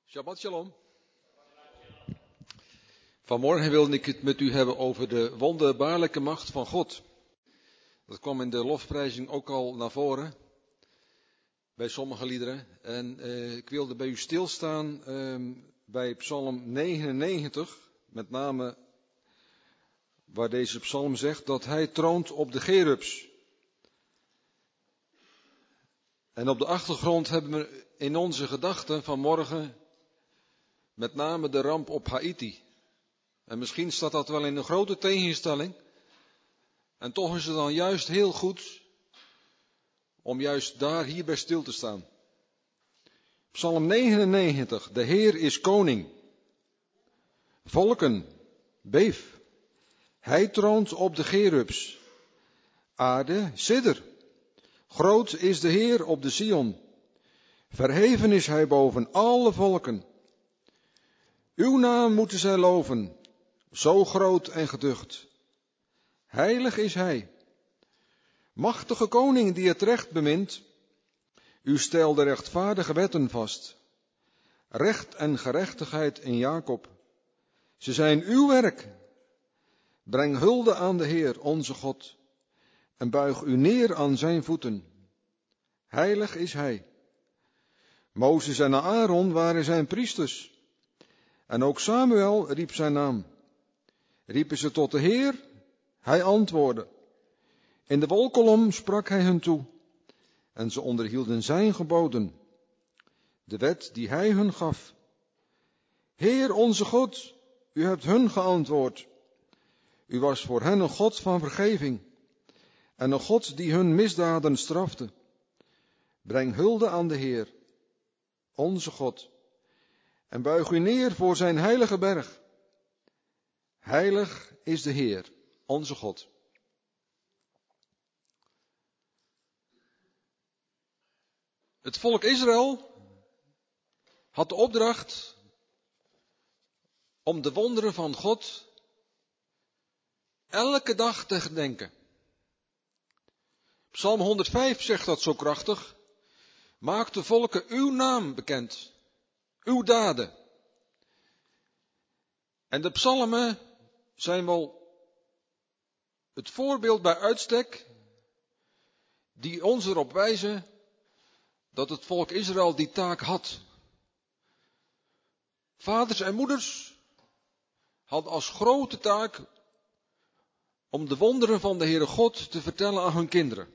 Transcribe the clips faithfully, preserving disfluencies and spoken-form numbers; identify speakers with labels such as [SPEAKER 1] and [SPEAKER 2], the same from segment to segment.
[SPEAKER 1] Shabbat shalom. Vanmorgen wilde ik het met u hebben over de wonderbaarlijke macht van God. Dat kwam in de lofprijzing ook al naar voren, bij sommige liederen. En eh, ik wilde bij u stilstaan eh, bij Psalm negenennegentig, met name waar deze psalm zegt dat hij troont op de cherubs. En op de achtergrond hebben we in onze gedachten vanmorgen met name de ramp op Haiti. En misschien staat dat wel in een grote tegenstelling. En toch is het dan juist heel goed om juist daar hierbij stil te staan. Psalm negenennegentig. De Heer is koning. Volken, beef. Hij troont op de cherubs. Aarde, sidder. Groot is de Heer op de Sion. Verheven is hij boven alle volken. Uw naam moeten zij loven, zo groot en geducht. Heilig is hij. Machtige koning die het recht bemint. U stelt de rechtvaardige wetten vast. Recht en gerechtigheid in Jacob. Ze zijn uw werk. Breng hulde aan de Heer, onze God. En buig u neer aan zijn voeten. Heilig is hij. Mozes en Aaron waren zijn priesters. En ook Samuel riep zijn naam. Riepen ze tot de Heer, hij antwoordde. In de wolkolom sprak hij hun toe. En ze onderhielden zijn geboden. De wet die hij hun gaf. Heer onze God, u hebt hun geantwoord. U was voor hen een God van vergeving. En een God die hun misdaden strafte. Breng hulde aan de Heer, onze God. En buig u neer voor zijn heilige berg. Heilig is de Heer, onze God. Het volk Israël had de opdracht om de wonderen van God elke dag te gedenken. Psalm honderdvijf zegt dat zo krachtig. Maak de volken uw naam bekend, uw daden. En de psalmen zijn wel het voorbeeld bij uitstek die ons erop wijzen dat het volk Israël die taak had. Vaders en moeders hadden als grote taak om de wonderen van de Heere God te vertellen aan hun kinderen.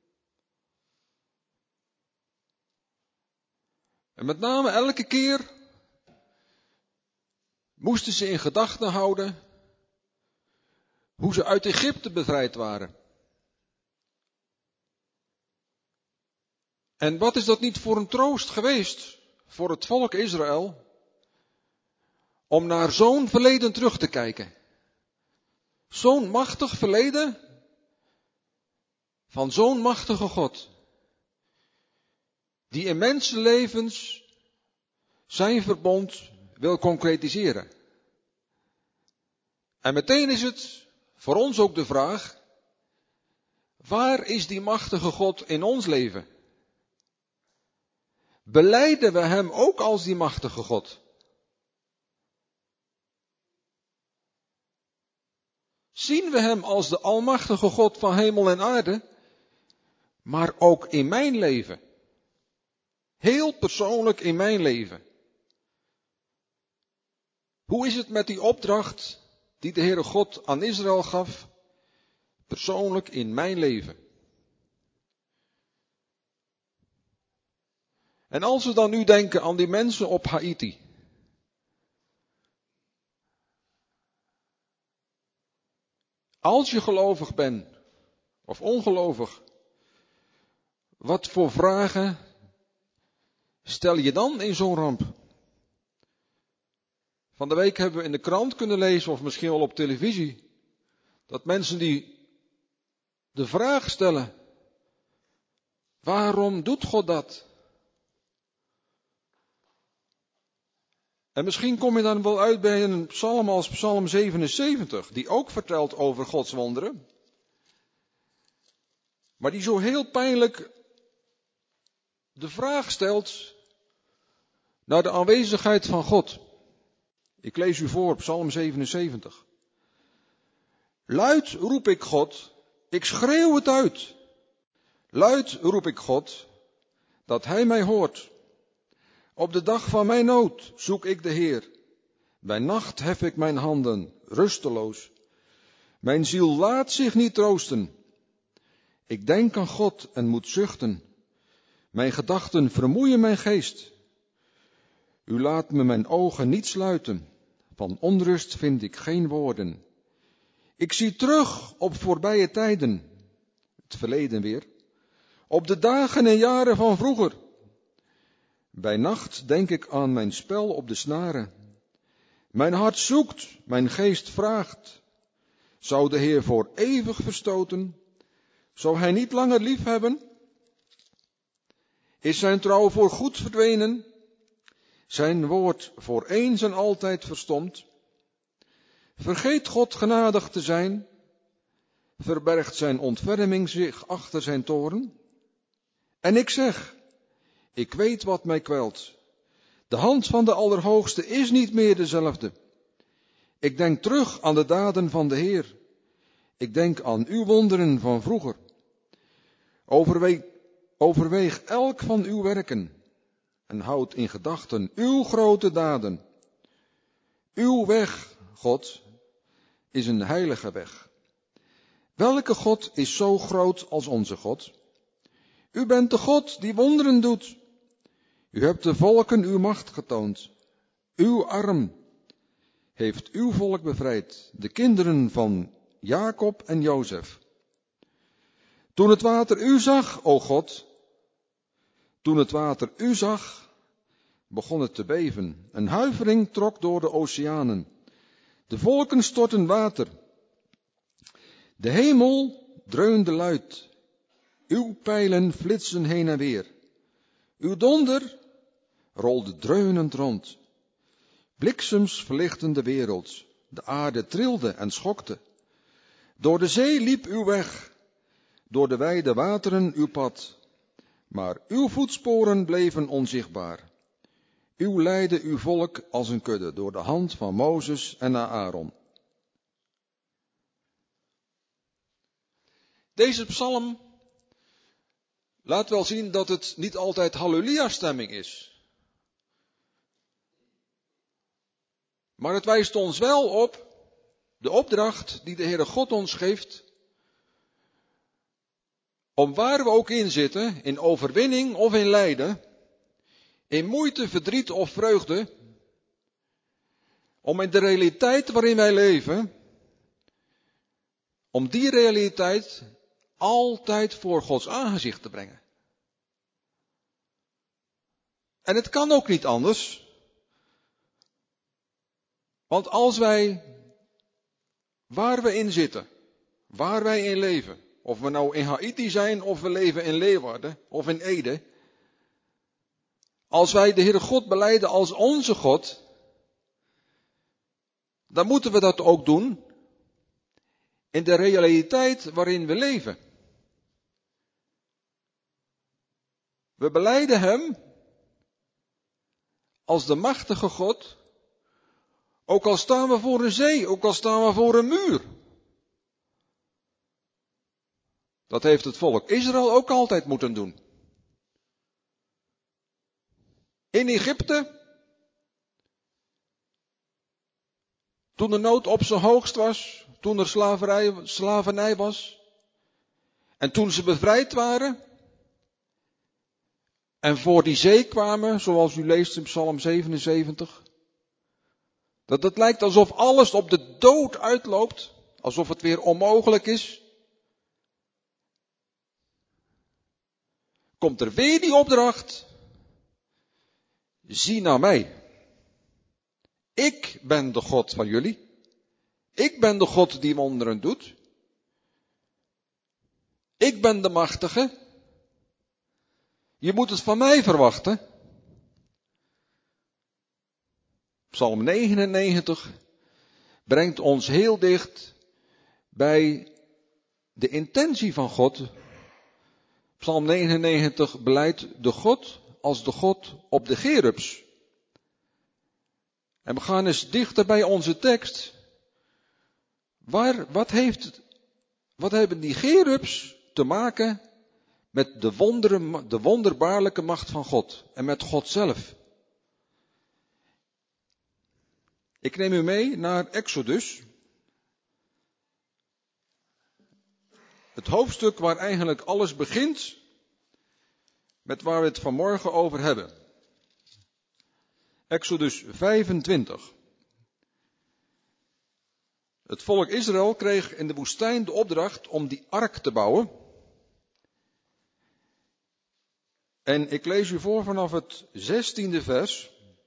[SPEAKER 1] En met name elke keer moesten ze in gedachten houden hoe ze uit Egypte bevrijd waren. En wat is dat niet voor een troost geweest voor het volk Israël om naar zo'n verleden terug te kijken. Zo'n machtig verleden van zo'n machtige God. Die in mensenlevens zijn verbond wil concretiseren. En meteen is het voor ons ook de vraag, waar is die machtige God in ons leven? Belijden we hem ook als die machtige God? Zien we hem als de almachtige God van hemel en aarde, maar ook in mijn leven? Heel persoonlijk in mijn leven. Hoe is het met die opdracht die de Heere God aan Israël gaf, persoonlijk in mijn leven? En als we dan nu denken aan die mensen op Haiti. Als je gelovig bent, of ongelovig, wat voor vragen stel je dan in zo'n ramp? Van de week hebben we in de krant kunnen lezen, of misschien wel op televisie, dat mensen die de vraag stellen, waarom doet God dat? En misschien kom je dan wel uit bij een psalm als psalm zevenenzeventig, die ook vertelt over Gods wonderen. Maar die zo heel pijnlijk de vraag stelt, naar de aanwezigheid van God. Ik lees u voor, Psalm zevenenzeventig. Luid roep ik God, ik schreeuw het uit. Luid roep ik God, dat Hij mij hoort. Op de dag van mijn nood zoek ik de Heer. Bij nacht hef ik mijn handen, rusteloos. Mijn ziel laat zich niet troosten. Ik denk aan God en moet zuchten. Mijn gedachten vermoeien mijn geest. U laat me mijn ogen niet sluiten. Van onrust vind ik geen woorden. Ik zie terug op voorbije tijden. Het verleden weer. Op de dagen en jaren van vroeger. Bij nacht denk ik aan mijn spel op de snaren. Mijn hart zoekt, mijn geest vraagt. Zou de Heer voor eeuwig verstoten? Zou Hij niet langer lief hebben? Is zijn trouw voor goed verdwenen? Zijn woord voor eens en altijd verstomd? Vergeet God genadig te zijn? Verbergt zijn ontferming zich achter zijn toorn? En ik zeg, ik weet wat mij kwelt. De hand van de Allerhoogste is niet meer dezelfde. Ik denk terug aan de daden van de Heer. Ik denk aan uw wonderen van vroeger. Overweeg, overweeg elk van uw werken en houd in gedachten uw grote daden. Uw weg, God, is een heilige weg. Welke God is zo groot als onze God? U bent de God die wonderen doet. U hebt de volken uw macht getoond. Uw arm heeft uw volk bevrijd, de kinderen van Jacob en Jozef. Toen het water u zag, o God, toen het water u zag, begon het te beven. Een huivering trok door de oceanen. De volken stortten water. De hemel dreunde luid. Uw pijlen flitsen heen en weer. Uw donder rolde dreunend rond. Bliksems verlichten de wereld. De aarde trilde en schokte. Door de zee liep uw weg. Door de wijde wateren uw pad. Maar uw voetsporen bleven onzichtbaar. U leidde uw volk als een kudde door de hand van Mozes en Aaron. Deze psalm laat wel zien dat het niet altijd halleluja-stemming is. Maar het wijst ons wel op de opdracht die de Heere God ons geeft, om waar we ook in zitten, in overwinning of in lijden, in moeite, verdriet of vreugde, om in de realiteit waarin wij leven, om die realiteit altijd voor Gods aangezicht te brengen. En het kan ook niet anders. Want als wij, waar we in zitten, waar wij in leven, of we nou in Haiti zijn, of we leven in Leeuwarden, of in Ede, als wij de Heere God belijden als onze God, dan moeten we dat ook doen in de realiteit waarin we leven. We belijden Hem als de machtige God, ook al staan we voor een zee, ook al staan we voor een muur. Dat heeft het volk Israël ook altijd moeten doen. In Egypte, toen de nood op zijn hoogst was, toen er slaverij, slavernij was, en toen ze bevrijd waren, en voor die zee kwamen, zoals u leest in Psalm zevenenzeventig, dat het lijkt alsof alles op de dood uitloopt, alsof het weer onmogelijk is. Komt er weer die opdracht, zie naar mij. Ik ben de God van jullie. Ik ben de God die wonderen doet. Ik ben de machtige. Je moet het van mij verwachten. Psalm negenennegentig brengt ons heel dicht bij de intentie van God. Psalm negenennegentig beleidt de God als de God op de Cherubs. En we gaan eens dichter bij onze tekst. Waar, wat, heeft, wat hebben die cherubs te maken met de, wonderen, de wonderbaarlijke macht van God en met God zelf? Ik neem u mee naar Exodus. Het hoofdstuk waar eigenlijk alles begint met waar we het vanmorgen over hebben. Exodus vijfentwintig. Het volk Israël kreeg in de woestijn de opdracht om die ark te bouwen. En ik lees u voor vanaf het zestiende vers.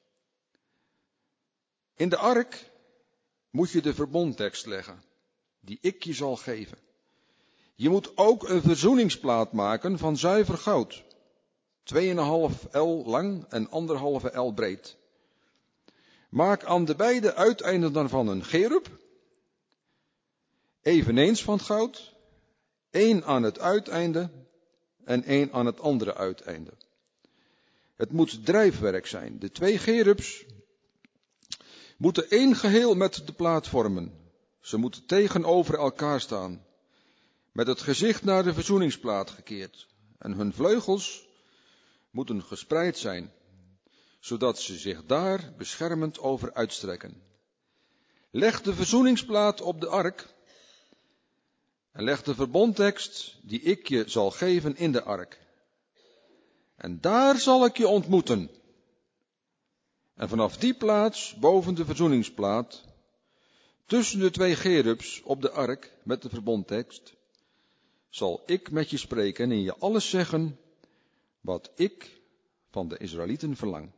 [SPEAKER 1] In de ark moet je de verbondtekst leggen, die ik je zal geven. Je moet ook een verzoeningsplaat maken van zuiver goud, twee komma vijf el lang en anderhalve el breed. Maak aan de beide uiteinden daarvan een cherub, eveneens van goud, één aan het uiteinde en één aan het andere uiteinde. Het moet drijfwerk zijn. De twee cherubs moeten één geheel met de plaat vormen. Ze moeten tegenover elkaar staan, met het gezicht naar de verzoeningsplaat gekeerd. En hun vleugels moeten gespreid zijn, zodat ze zich daar beschermend over uitstrekken. Leg de verzoeningsplaat op de ark en leg de verbondtekst die ik je zal geven in de ark. En daar zal ik je ontmoeten. En vanaf die plaats, boven de verzoeningsplaat, tussen de twee cherubs op de ark met de verbondtekst, zal ik met je spreken en je alles zeggen wat ik van de Israëlieten verlang.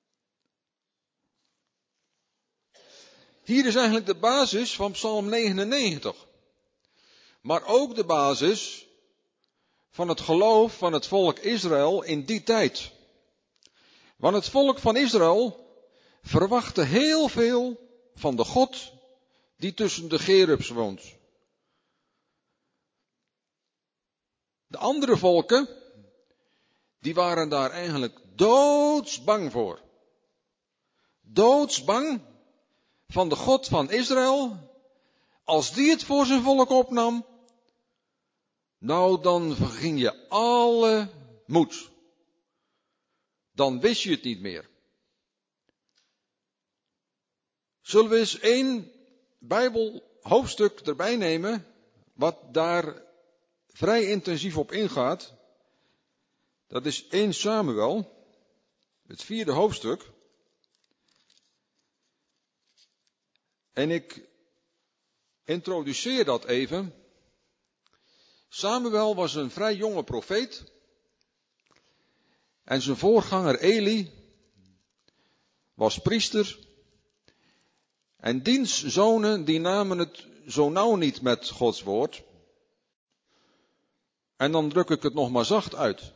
[SPEAKER 1] Hier is eigenlijk de basis van Psalm negenennegentig. Maar ook de basis van het geloof van het volk Israël in die tijd. Want het volk van Israël verwachtte heel veel van de God die tussen de cherubs woont. De andere volken, die waren daar eigenlijk doodsbang voor. Doodsbang van de God van Israël. Als die het voor zijn volk opnam, nou dan verging je alle moed. Dan wist je het niet meer. Zullen we eens één Bijbelhoofdstuk erbij nemen, wat daar vrij intensief op ingaat. Dat is eerste Samuel, het vierde hoofdstuk. En ik introduceer dat even. Samuel was een vrij jonge profeet. En zijn voorganger Eli was priester. En diens zonen die namen het zo nauw niet met Gods woord. En dan druk ik het nog maar zacht uit.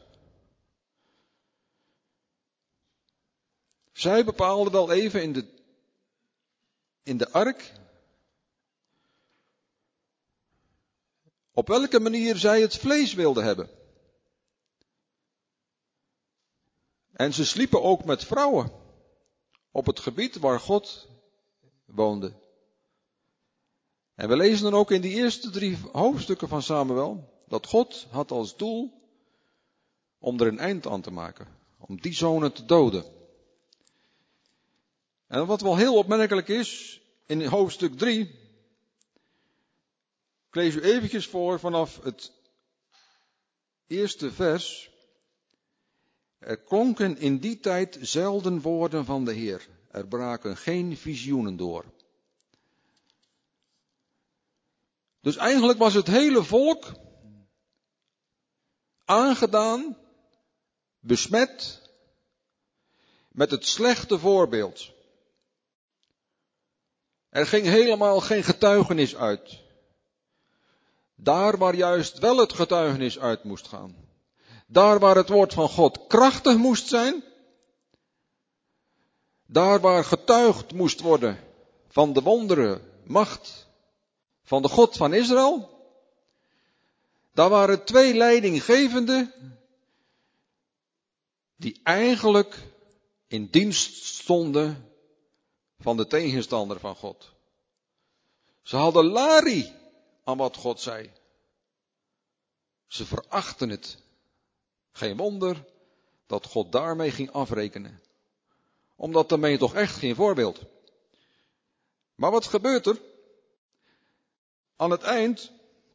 [SPEAKER 1] Zij bepaalden wel even in de, in de ark op welke manier zij het vlees wilden hebben. En ze sliepen ook met vrouwen op het gebied waar God woonde. En we lezen dan ook in die eerste drie hoofdstukken van Samuel dat God had als doel om er een eind aan te maken. Om die zonen te doden. En wat wel heel opmerkelijk is, in hoofdstuk drie, ik lees u eventjes voor vanaf het eerste vers. Er klonken in die tijd zelden woorden van de Heer. Er braken geen visioenen door. Dus eigenlijk was het hele volk aangedaan, besmet met het slechte voorbeeld. Er ging helemaal geen getuigenis uit. Daar waar juist wel het getuigenis uit moest gaan. Daar waar het woord van God krachtig moest zijn. Daar waar getuigd moest worden van de wonderen, macht van de God van Israël. Daar waren twee leidinggevenden die eigenlijk in dienst stonden van de tegenstander van God. Ze hadden larie aan wat God zei. Ze verachten het. Geen wonder dat God daarmee ging afrekenen. Omdat dan ben je toch echt geen voorbeeld. Maar wat gebeurt er? Aan het eind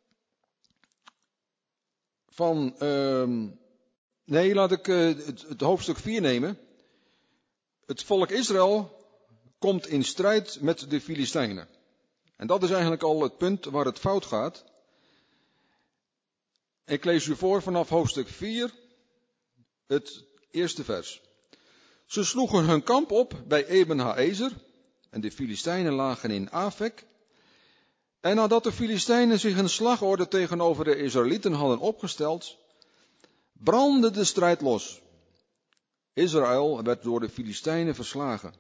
[SPEAKER 1] van, uh, nee, laat ik uh, het, het hoofdstuk vier nemen. Het volk Israël komt in strijd met de Filistijnen. En dat is eigenlijk al het punt waar het fout gaat. Ik lees u voor vanaf hoofdstuk vier, het eerste vers. Ze sloegen hun kamp op bij Eben-Haezer en de Filistijnen lagen in Afek. En nadat de Filistijnen zich een slagorde tegenover de Israëlieten hadden opgesteld, brandde de strijd los. Israël werd door de Filistijnen verslagen.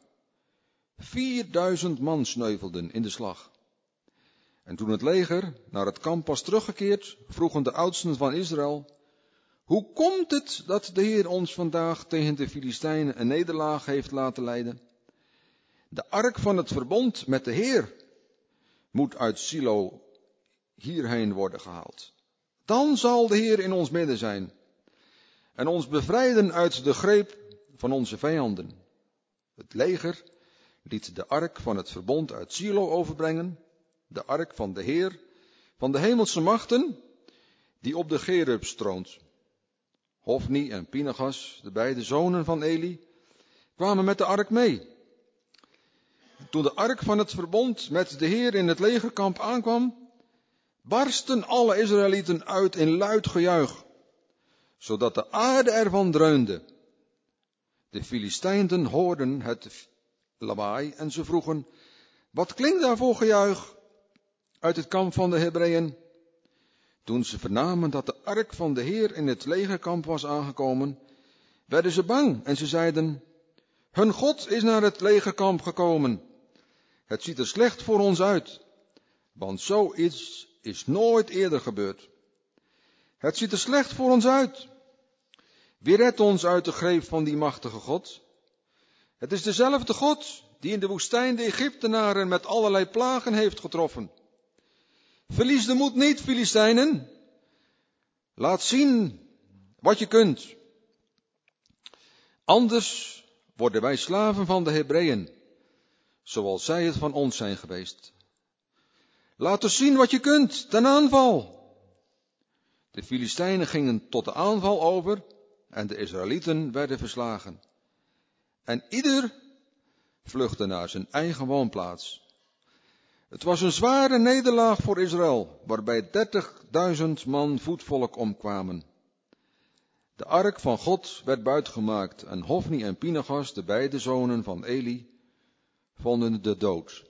[SPEAKER 1] Vierduizend man sneuvelden in de slag. En toen het leger naar het kamp was teruggekeerd, vroegen de oudsten van Israël: hoe komt het dat de Heer ons vandaag tegen de Filistijnen een nederlaag heeft laten lijden? De ark van het verbond met de Heer moet uit Silo hierheen worden gehaald. Dan zal de Heer in ons midden zijn en ons bevrijden uit de greep van onze vijanden. Het leger liet de ark van het verbond uit Silo overbrengen, de ark van de Heer, van de hemelse machten, die op de Gerubs troont. Hofni en Pinchas, de beide zonen van Eli, kwamen met de ark mee. Toen de ark van het verbond met de Heer in het legerkamp aankwam, barsten alle Israëlieten uit in luid gejuich, zodat de aarde ervan dreunde. De Filistijnen hoorden het lawaai en ze vroegen: wat klinkt daar voor gejuich uit het kamp van de Hebreeën? Toen ze vernamen dat de ark van de Heer in het legerkamp was aangekomen, werden ze bang en ze zeiden: hun God is naar het legerkamp gekomen. Het ziet er slecht voor ons uit, want zoiets is nooit eerder gebeurd. Het ziet er slecht voor ons uit. Wie redt ons uit de greep van die machtige God? Het is dezelfde God die in de woestijn de Egyptenaren met allerlei plagen heeft getroffen. Verlies de moed niet, Filistijnen. Laat zien wat je kunt. Anders worden wij slaven van de Hebreeën, zoals zij het van ons zijn geweest. Laat dus zien wat je kunt, ten aanval. De Filistijnen gingen tot de aanval over en de Israëlieten werden verslagen. En ieder vluchtte naar zijn eigen woonplaats. Het was een zware nederlaag voor Israël, waarbij dertigduizend man voetvolk omkwamen. De ark van God werd buitgemaakt en Hofni en Pinchas, de beide zonen van Eli, vonden de dood.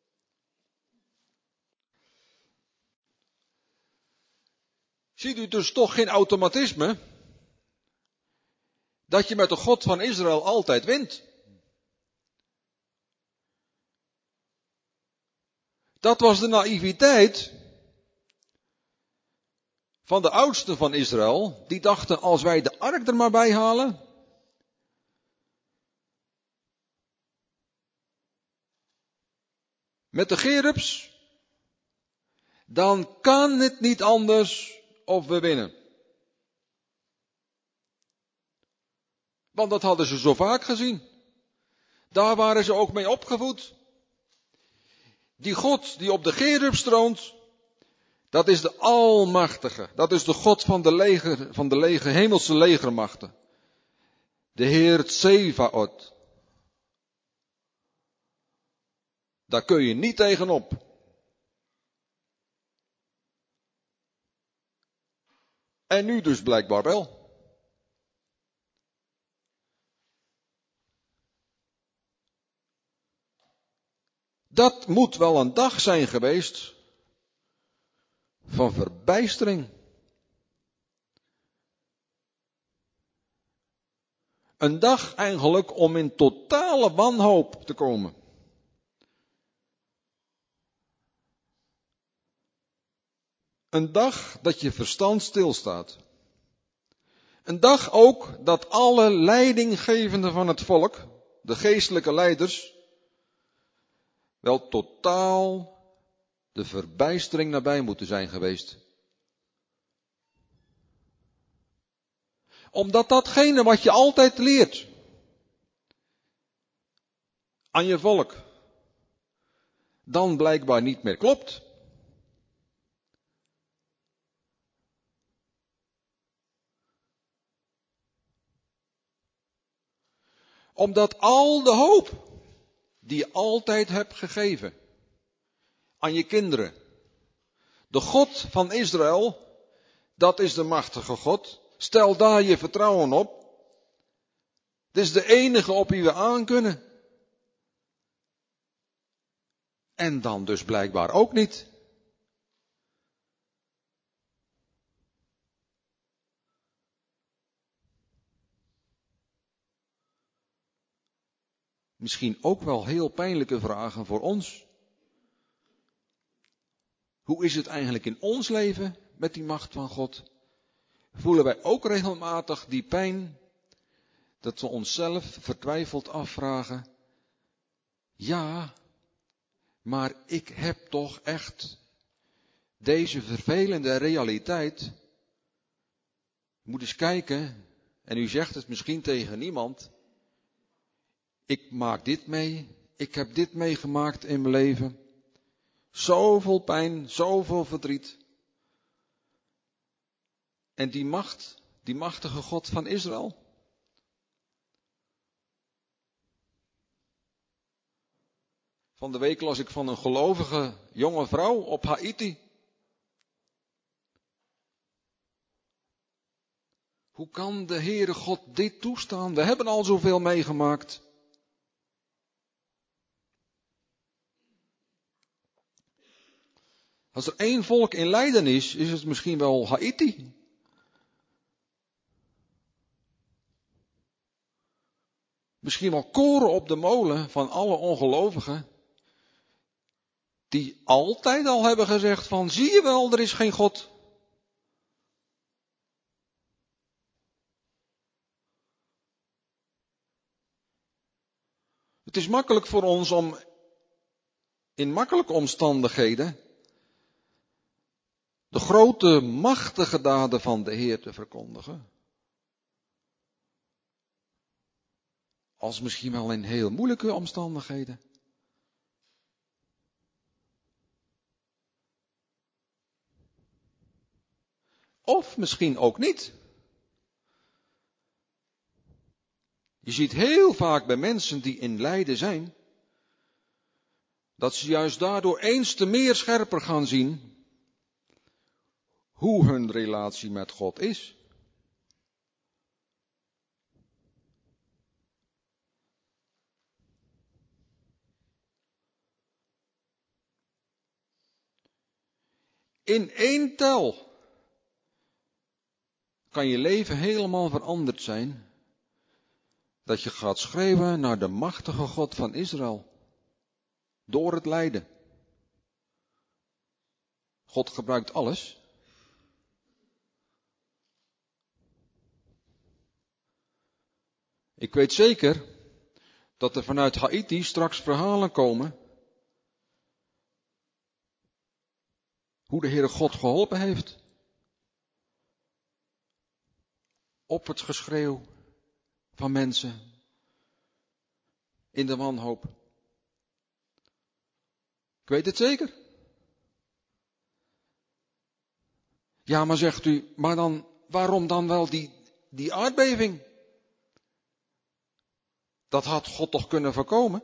[SPEAKER 1] Ziet u dus toch geen automatisme dat je met de God van Israël altijd wint? Dat was de naïviteit van de oudsten van Israël. Die dachten, als wij de ark er maar bij halen, met de Gerubs, dan kan het niet anders of we winnen. Want dat hadden ze zo vaak gezien. Daar waren ze ook mee opgevoed. Die God die op de Gerubs troont, dat is de Almachtige. Dat is de God van de leger, van de leger, hemelse legermachten. De Heer Tsevaot. Daar kun je niet tegenop. En nu dus blijkbaar wel. Dat moet wel een dag zijn geweest van verbijstering. Een dag eigenlijk om in totale wanhoop te komen. Een dag dat je verstand stilstaat. Een dag ook dat alle leidinggevenden van het volk, de geestelijke leiders, wel totaal de verbijstering nabij moeten zijn geweest. Omdat datgene wat je altijd leert aan je volk, dan blijkbaar niet meer klopt. Omdat al de hoop die je altijd hebt gegeven aan je kinderen, de God van Israël, dat is de machtige God. Stel daar je vertrouwen op. Het is de enige op wie we aan kunnen. En dan dus blijkbaar ook niet. Misschien ook wel heel pijnlijke vragen voor ons. Hoe is het eigenlijk in ons leven met die macht van God? Voelen wij ook regelmatig die pijn, dat we onszelf vertwijfeld afvragen, ja, maar ik heb toch echt deze vervelende realiteit. Moet eens kijken, en u zegt het misschien tegen niemand, ik maak dit mee, ik heb dit meegemaakt in mijn leven. Zoveel pijn, zoveel verdriet. En die macht, die machtige God van Israël. Van de week las ik van een gelovige jonge vrouw op Haiti. Hoe kan de Heere God dit toestaan? We hebben al zoveel meegemaakt. Als er één volk in lijden is, is het misschien wel Haiti. Misschien wel koren op de molen van alle ongelovigen. Die altijd al hebben gezegd van, zie je wel, er is geen God. Het is makkelijk voor ons om in makkelijke omstandigheden de grote, machtige daden van de Heer te verkondigen. Als misschien wel in heel moeilijke omstandigheden. Of misschien ook niet. Je ziet heel vaak bij mensen die in lijden zijn, dat ze juist daardoor eens te meer scherper gaan zien hoe hun relatie met God is. In één tel kan je leven helemaal veranderd zijn, dat je gaat schreeuwen naar de machtige God van Israël, door het lijden. God gebruikt alles. Ik weet zeker dat er vanuit Haiti straks verhalen komen hoe de Heere God geholpen heeft. Op het geschreeuw van mensen in de wanhoop. Ik weet het zeker. Ja, maar zegt u, maar dan, waarom dan wel die, die aardbeving? Dat had God toch kunnen voorkomen?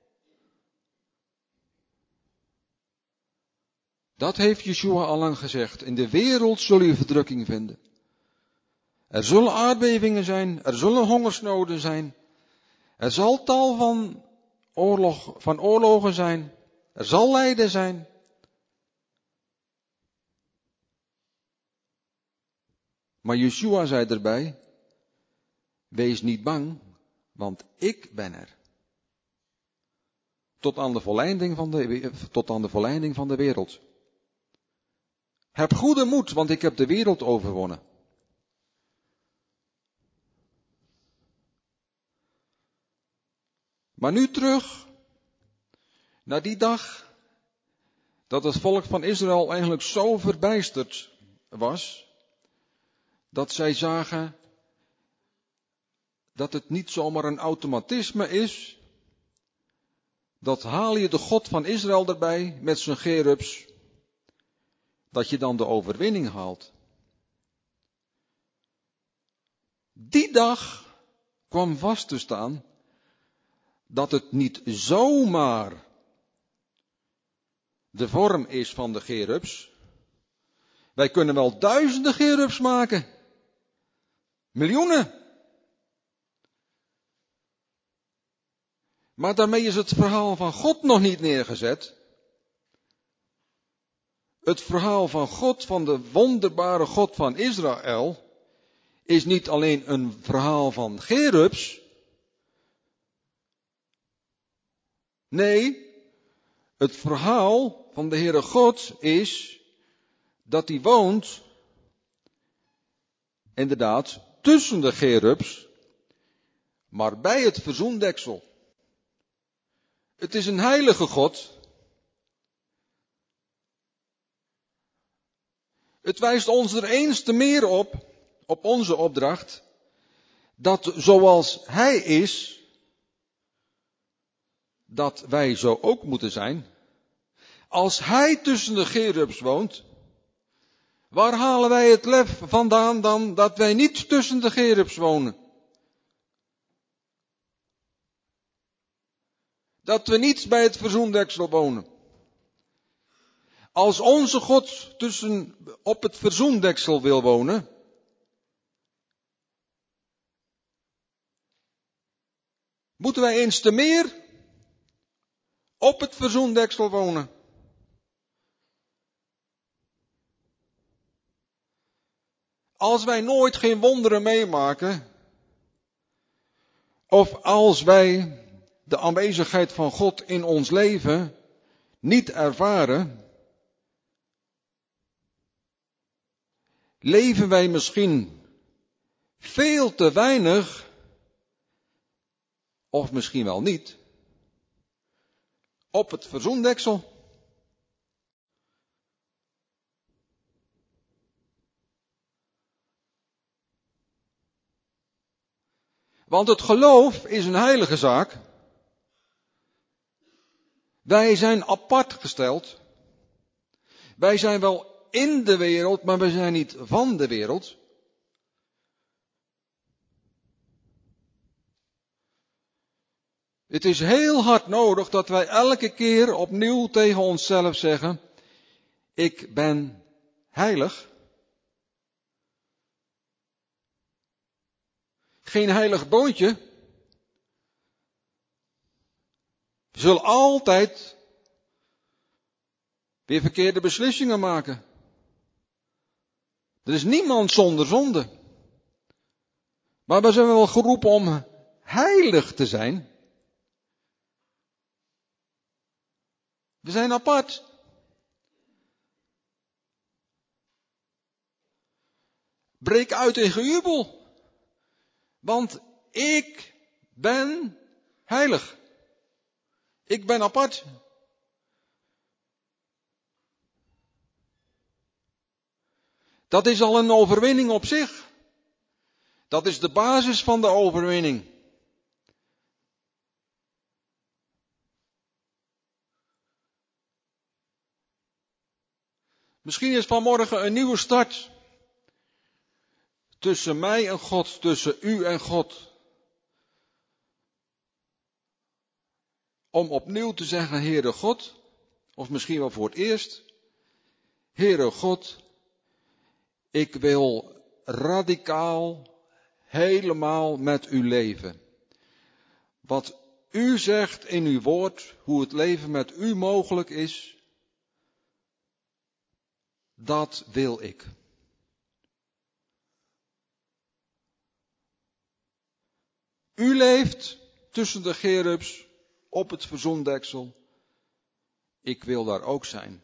[SPEAKER 1] Dat heeft Yeshua al lang gezegd. In de wereld zul je verdrukking vinden. Er zullen aardbevingen zijn, er zullen hongersnoden zijn. Er zal tal van, oorlog, van oorlogen zijn. Er zal lijden zijn. Maar Yeshua zei erbij, wees niet bang, want ik ben er. Tot aan de volleinding van de, tot aan de volleinding van de wereld. Heb goede moed, want ik heb de wereld overwonnen. Maar nu terug Na die dag dat het volk van Israël eigenlijk zo verbijsterd was, dat zij zagen dat het niet zomaar een automatisme is, dat haal je de God van Israël erbij met zijn cherubs, dat je dan de overwinning haalt. Die dag kwam vast te staan dat het niet zomaar de vorm is van de cherubs. Wij kunnen wel duizenden cherubs maken. Miljoenen. Maar daarmee is het verhaal van God nog niet neergezet. Het verhaal van God, van de wonderbare God van Israël, is niet alleen een verhaal van cherubs. Nee, het verhaal van de Heere God is dat hij woont, inderdaad, tussen de cherubs, maar bij het verzoendeksel. Het is een heilige God. Het wijst ons er eens te meer op, op onze opdracht, dat zoals Hij is, dat wij zo ook moeten zijn. Als Hij tussen de cherubs woont, waar halen wij het lef vandaan dan dat wij niet tussen de cherubs wonen? Dat we niet bij het verzoendeksel wonen. Als onze God tussen, op het verzoendeksel wil wonen, moeten wij eens te meer op het verzoendeksel wonen. Als wij nooit geen wonderen meemaken, of als wij de aanwezigheid van God in ons leven niet ervaren, leven wij misschien veel te weinig, of misschien wel niet, op het verzoendeksel. Want het geloof is een heilige zaak. Wij zijn apart gesteld. Wij zijn wel in de wereld, maar wij zijn niet van de wereld. Het is heel hard nodig dat wij elke keer opnieuw tegen onszelf zeggen, ik ben heilig. Geen heilig boontje. We zullen altijd weer verkeerde beslissingen maken. Er is niemand zonder zonde. Maar we zijn wel geroepen om heilig te zijn. We zijn apart. Breek uit in gejubel. Want ik ben heilig. Ik ben apart. Dat is al een overwinning op zich. Dat is de basis van de overwinning. Misschien is vanmorgen een nieuwe start. Tussen mij en God, tussen u en God. Om opnieuw te zeggen, Heere God, of misschien wel voor het eerst. Heere God, ik wil radicaal, helemaal met u leven. Wat u zegt in uw woord, hoe het leven met u mogelijk is, dat wil ik. U leeft tussen de cherubs op het verzoendeksel. Ik wil daar ook zijn.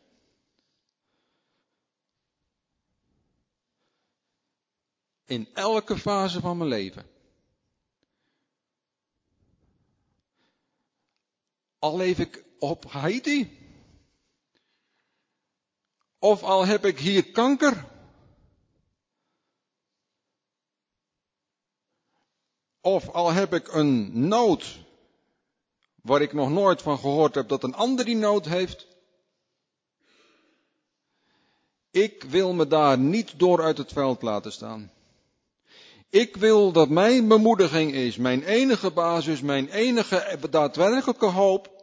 [SPEAKER 1] In elke fase van mijn leven. al leef ik op Haiti, of al heb ik hier kanker, of al heb ik een nood waar ik nog nooit van gehoord heb dat een ander die nood heeft. Ik wil me daar niet door uit het veld laten staan. Ik wil dat mijn bemoediging is, mijn enige basis, mijn enige daadwerkelijke hoop.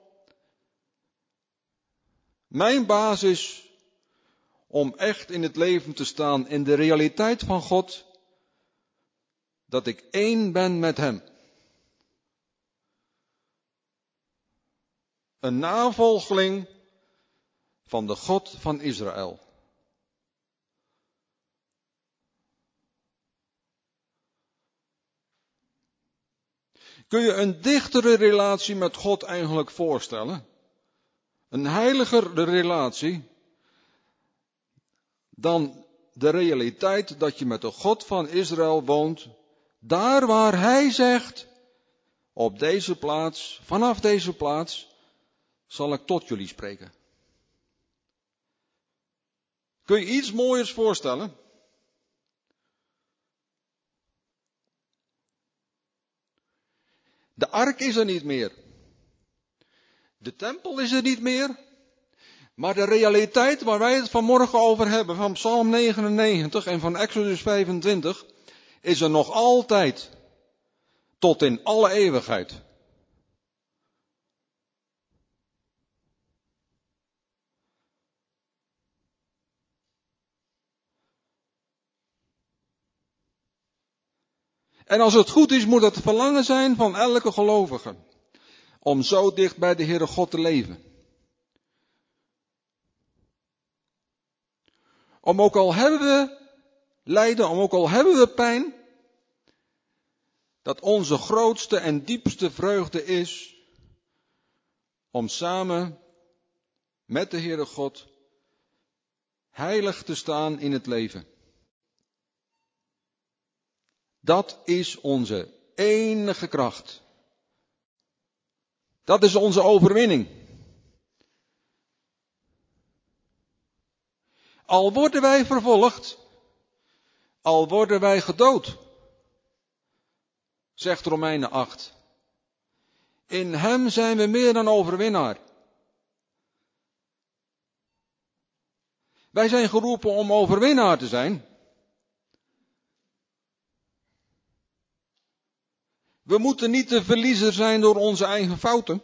[SPEAKER 1] Mijn basis om echt in het leven te staan in de realiteit van God, dat ik één ben met Hem. Een navolgeling van de God van Israël. Kun je een dichtere relatie met God eigenlijk voorstellen? Een heiliger relatie dan de realiteit dat je met de God van Israël woont, daar waar Hij zegt, op deze plaats, vanaf deze plaats, zal ik tot jullie spreken. Kun je iets mooiers voorstellen? De ark is er niet meer. De tempel is er niet meer. Maar de realiteit waar wij het vanmorgen over hebben, van Psalm negenennegentig en van Exodus vijfentwintig, is er nog altijd. Tot in alle eeuwigheid. En als het goed is, moet het verlangen zijn van elke gelovige. Om zo dicht bij de Heere God te leven. Om ook al hebben we lijden, om ook al hebben we pijn, dat onze grootste en diepste vreugde is om samen met de Heere God heilig te staan in het leven. Dat is onze enige kracht. Dat is onze overwinning. Al worden wij vervolgd, al worden wij gedood, zegt Romeinen acht. In Hem zijn we meer dan overwinnaar. Wij zijn geroepen om overwinnaar te zijn. We moeten niet de verliezer zijn door onze eigen fouten.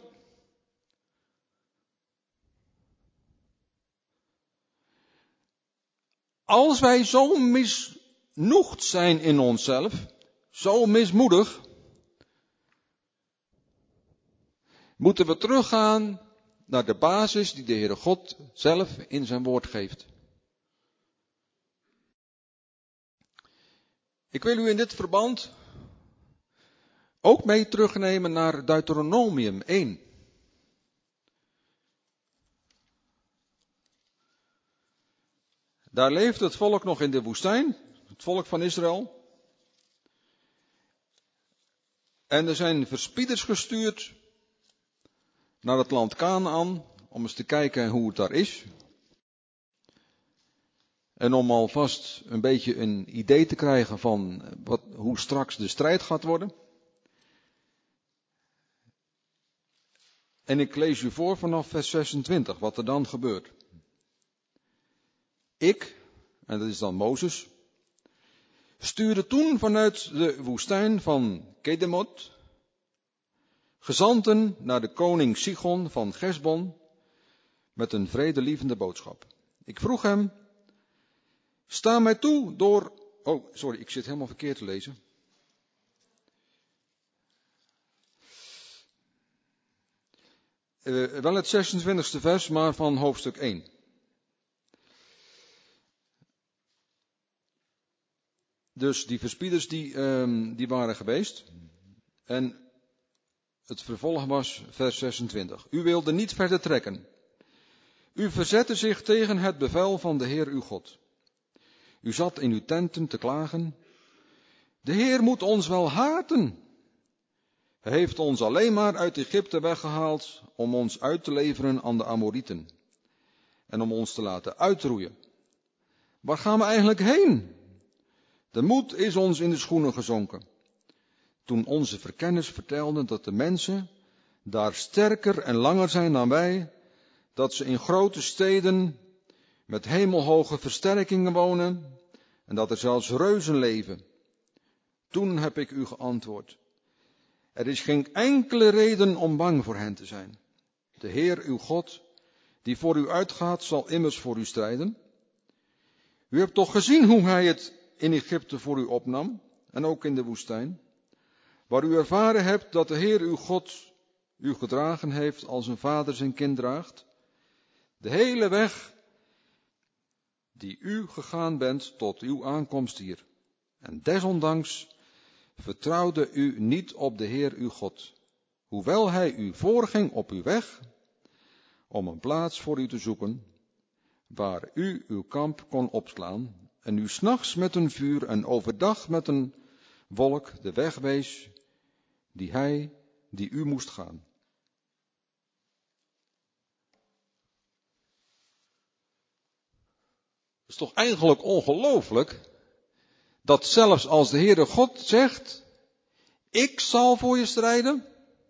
[SPEAKER 1] Als wij zo misnoegd zijn in onszelf, zo mismoedig, moeten we teruggaan naar de basis die de Heere God zelf in zijn woord geeft. Ik wil u in dit verband ook mee terugnemen naar Deuteronomium één. Daar leeft het volk nog in de woestijn, het volk van Israël. En er zijn verspieders gestuurd naar het land Kanaan, om eens te kijken hoe het daar is. En om alvast een beetje een idee te krijgen van wat, hoe straks de strijd gaat worden. En ik lees u voor vanaf vers zesentwintig, wat er dan gebeurt. Ik, en dat is dan Mozes, stuurde toen vanuit de woestijn van Kedemot gezanten naar de koning Sichon van Gesbon met een vredelievende boodschap. Ik vroeg hem, sta mij toe door... Oh, sorry, ik zit helemaal verkeerd te lezen. Uh, wel het zesentwintigste vers, maar van hoofdstuk één. Dus die verspieders die, um, die waren geweest. En het vervolg was vers zesentwintig. U wilde niet verder trekken. U verzette zich tegen het bevel van de Heer uw God. U zat in uw tenten te klagen. De Heer moet ons wel haten. Hij heeft ons alleen maar uit Egypte weggehaald om ons uit te leveren aan de Amorieten. En om ons te laten uitroeien. Waar gaan we eigenlijk heen? De moed is ons in de schoenen gezonken. Toen onze verkenners vertelden dat de mensen daar sterker en langer zijn dan wij, dat ze in grote steden met hemelhoge versterkingen wonen en dat er zelfs reuzen leven. Toen heb ik u geantwoord. Er is geen enkele reden om bang voor hen te zijn. De Heer uw God, die voor u uitgaat, zal immers voor u strijden. U hebt toch gezien hoe hij het in Egypte voor u opnam en ook in de woestijn, waar u ervaren hebt dat de Heer uw God u gedragen heeft als een vader zijn kind draagt. De hele weg die u gegaan bent tot uw aankomst hier. En desondanks vertrouwde u niet op de Heer uw God, hoewel hij u voorging op uw weg om een plaats voor u te zoeken, waar u uw kamp kon opslaan en u 's nachts met een vuur en overdag met een wolk de weg wees die hij, die u moest gaan. Het is toch eigenlijk ongelooflijk dat zelfs als de Heere God zegt, ik zal voor je strijden.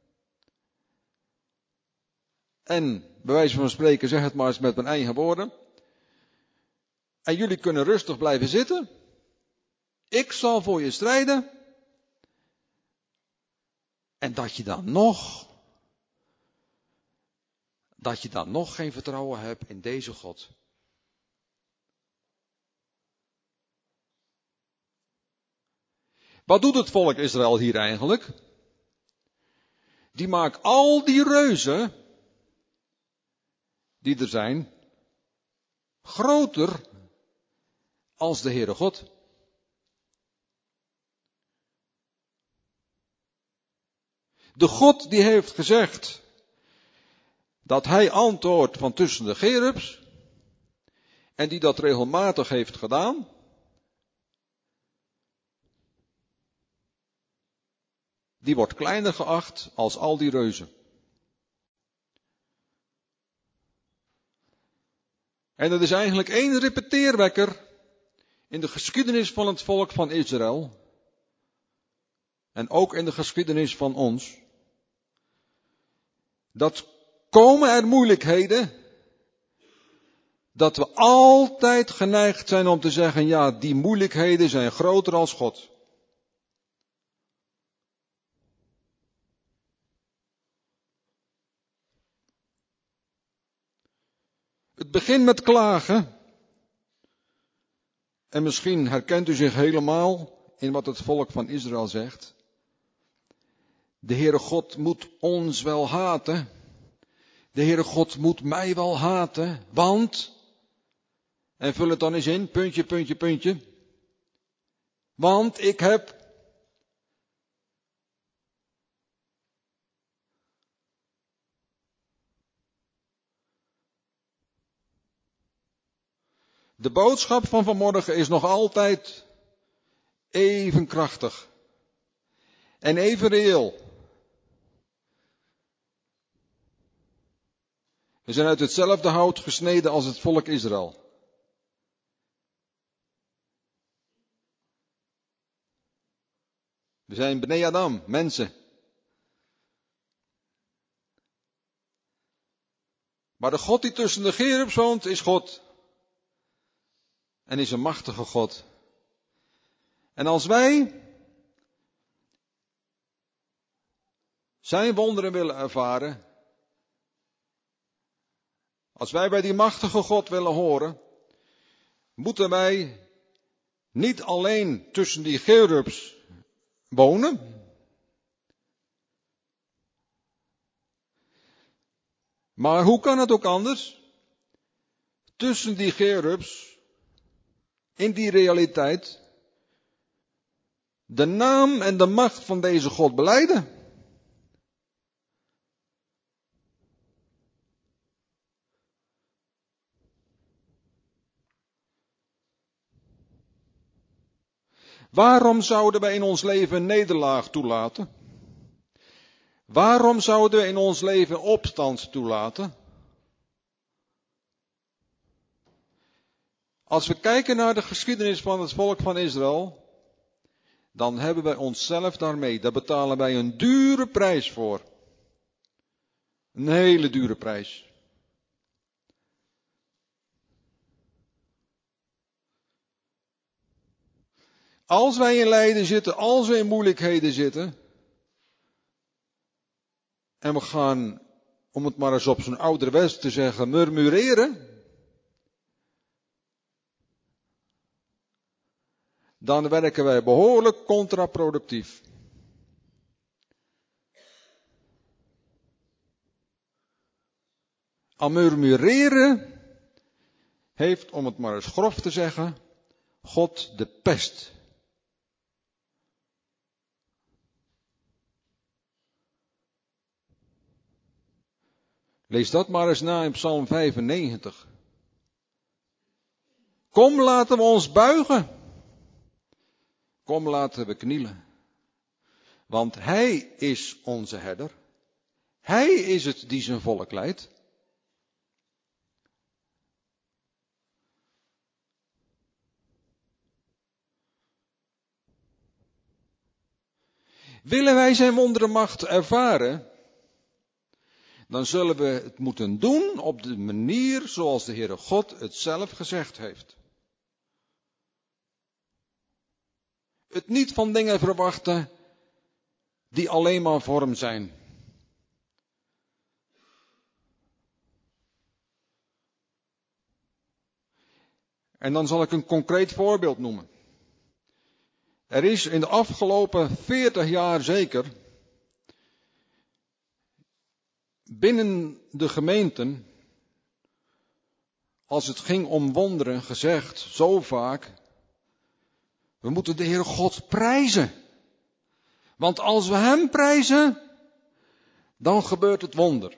[SPEAKER 1] En bij wijze van spreken, zeg het maar eens met mijn eigen woorden. En jullie kunnen rustig blijven zitten. Ik zal voor je strijden. En dat je dan nog, dat je dan nog geen vertrouwen hebt in deze God. Wat doet het volk Israël hier eigenlijk? Die maakt al die reuzen die er zijn, groter als de Heere God. De God die heeft gezegd dat hij antwoordt van tussen de cherubs en die dat regelmatig heeft gedaan, die wordt kleiner geacht als al die reuzen. En er is eigenlijk één repeteerwekker in de geschiedenis van het volk van Israël en ook in de geschiedenis van ons. Dat komen er moeilijkheden, dat we altijd geneigd zijn om te zeggen, ja, die moeilijkheden zijn groter als God. Het begint met klagen. En misschien herkent u zich helemaal in wat het volk van Israël zegt. De Heere God moet ons wel haten. De Heere God moet mij wel haten, want, en vul het dan eens in, puntje, puntje, puntje. Want ik heb de boodschap van vanmorgen is nog altijd even krachtig en even reëel. We zijn uit hetzelfde hout gesneden als het volk Israël. We zijn Bnei Adam, mensen. Maar de God die tussen de cherubs woont is God. En is een machtige God. En als wij zijn wonderen willen ervaren, als wij bij die machtige God willen horen, moeten wij niet alleen tussen die cherubs wonen, maar hoe kan het ook anders? Tussen die cherubs, in die realiteit, de naam en de macht van deze God belijden. Waarom zouden wij in ons leven nederlaag toelaten? Waarom zouden we in ons leven opstand toelaten? Als we kijken naar de geschiedenis van het volk van Israël, dan hebben wij onszelf daarmee, daar betalen wij een dure prijs voor. Een hele dure prijs. Als wij in lijden zitten, als we in moeilijkheden zitten, en we gaan, om het maar eens op zo'n ouderwets te zeggen, murmureren, dan werken wij behoorlijk contraproductief. Al murmureren heeft, om het maar eens grof te zeggen, God de pest. Lees dat maar eens na in Psalm vijfennegentig. Kom, laten we ons buigen. Kom, laten we knielen. Want Hij is onze herder. Hij is het die zijn volk leidt. Willen wij zijn wonderenmacht ervaren, dan zullen we het moeten doen op de manier zoals de Heere God het zelf gezegd heeft. Het niet van dingen verwachten die alleen maar vorm zijn. En dan zal ik een concreet voorbeeld noemen. Er is in de afgelopen veertig jaar zeker binnen de gemeenten, als het ging om wonderen, gezegd zo vaak, we moeten de Heere God prijzen. Want als we Hem prijzen, dan gebeurt het wonder.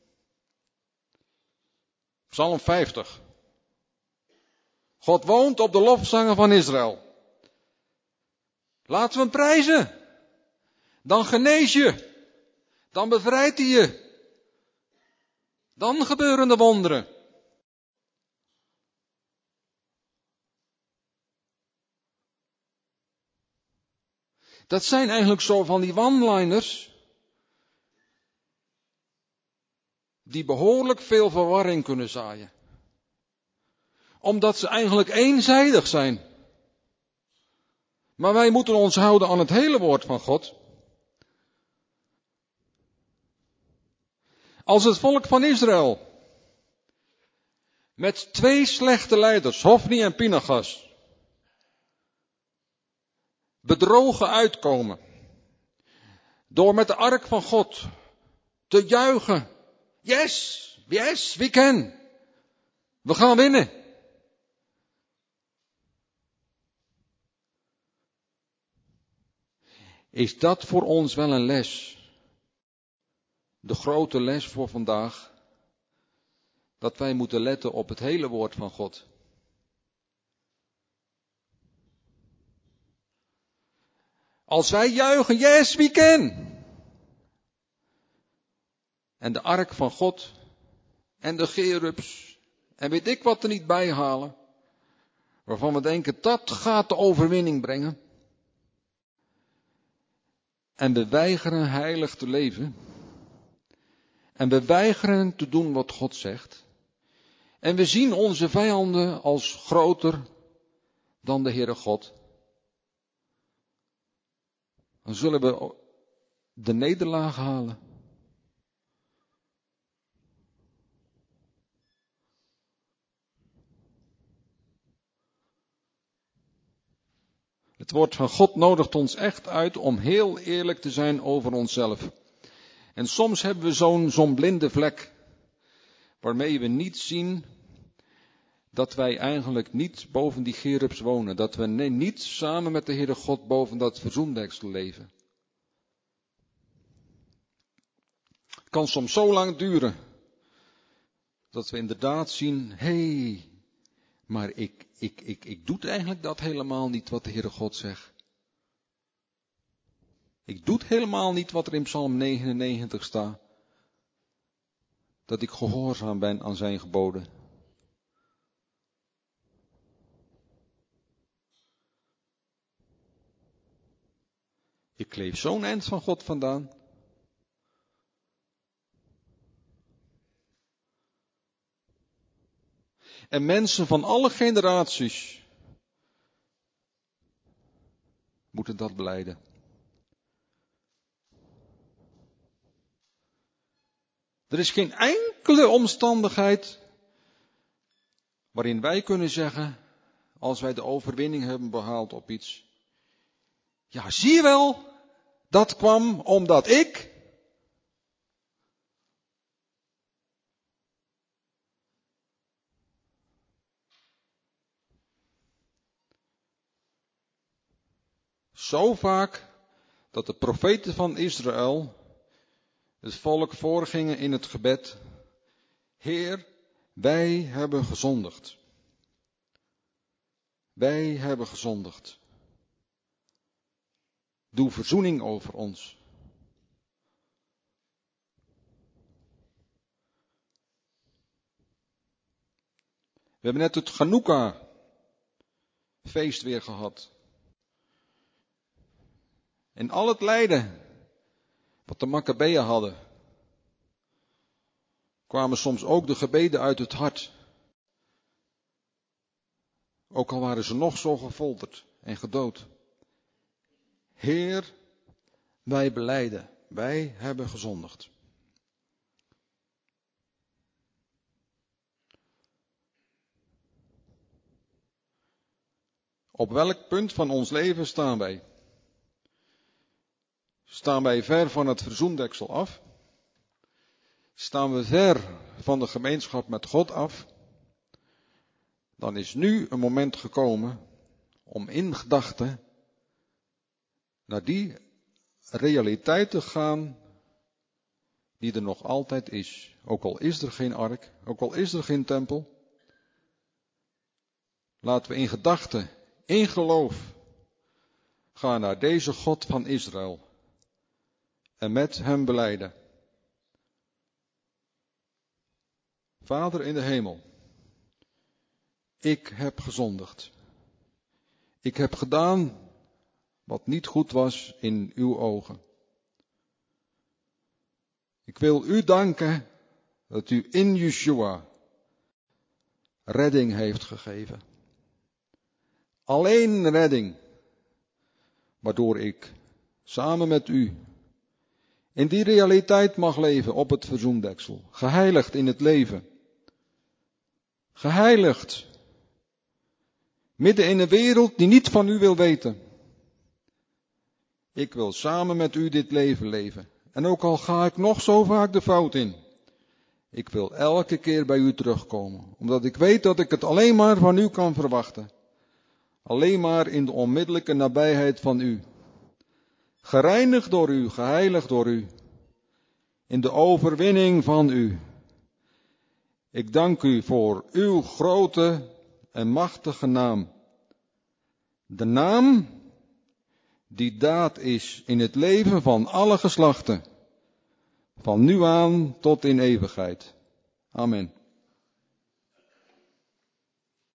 [SPEAKER 1] Psalm vijftig. God woont op de lofzangen van Israël. Laten we Hem prijzen. Dan genees je. Dan bevrijdt Hij je. Dan gebeuren de wonderen. Dat zijn eigenlijk zo van die one-liners die behoorlijk veel verwarring kunnen zaaien. Omdat ze eigenlijk eenzijdig zijn. Maar wij moeten ons houden aan het hele woord van God. Als het volk van Israël met twee slechte leiders, Hofni en Pinchas, bedrogen uitkomen door met de ark van God te juichen. Yes, yes, we can. We gaan winnen. Is dat voor ons wel een les? De grote les voor vandaag. Dat wij moeten letten op het hele woord van God. Als wij juichen, yes, we can. En de ark van God en de cherubs en weet ik wat er niet bij halen. Waarvan we denken, dat gaat de overwinning brengen. En we weigeren heilig te leven. En we weigeren te doen wat God zegt. En we zien onze vijanden als groter dan de Heere God. Dan zullen we de nederlaag halen. Het woord van God nodigt ons echt uit om heel eerlijk te zijn over onszelf. En soms hebben we zo'n zo'n blinde vlek, waarmee we niet zien dat wij eigenlijk niet boven die cherubs wonen. Dat we nee, niet samen met de Heere God boven dat verzoendeksel leven. Het kan soms zo lang duren, dat we inderdaad zien, hé, hey, maar ik, ik, ik, ik doe eigenlijk dat helemaal niet wat de Heere God zegt. Ik doe het helemaal niet wat er in Psalm negenennegentig staat. Dat ik gehoorzaam ben aan zijn geboden. Ik leef zo'n eind van God vandaan. En mensen van alle generaties moeten dat belijden. Er is geen enkele omstandigheid waarin wij kunnen zeggen, als wij de overwinning hebben behaald op iets. Ja, zie je wel, dat kwam omdat ik. Zo vaak dat de profeten van Israël het volk voorgingen in het gebed. Heer, wij hebben gezondigd. Wij hebben gezondigd. Doe verzoening over ons. We hebben net het Chanukka feest weer gehad. En al het lijden wat de Makkabeeën hadden, kwamen soms ook de gebeden uit het hart. Ook al waren ze nog zo gefolterd en gedood. Heer, wij belijden, wij hebben gezondigd. Op welk punt van ons leven staan wij? Staan wij ver van het verzoendeksel af? Staan we ver van de gemeenschap met God af? Dan is nu een moment gekomen om in gedachten naar die realiteit te gaan die er nog altijd is. Ook al is er geen ark, ook al is er geen tempel. Laten we in gedachten, in geloof, gaan naar deze God van Israël en met hem belijden. Vader in de hemel, ik heb gezondigd. Ik heb gedaan wat niet goed was in uw ogen. Ik wil u danken dat u in Yeshua redding heeft gegeven. Alleen redding, waardoor ik samen met u in die realiteit mag leven op het verzoendeksel. Geheiligd in het leven. Geheiligd. Midden in een wereld die niet van u wil weten. Ik wil samen met u dit leven leven. En ook al ga ik nog zo vaak de fout in. Ik wil elke keer bij u terugkomen. Omdat ik weet dat ik het alleen maar van u kan verwachten. Alleen maar in de onmiddellijke nabijheid van u. Gereinigd door u, geheiligd door u. In de overwinning van u. Ik dank u voor uw grote en machtige naam. De naam die daad is in het leven van alle geslachten. Van nu aan tot in eeuwigheid. Amen.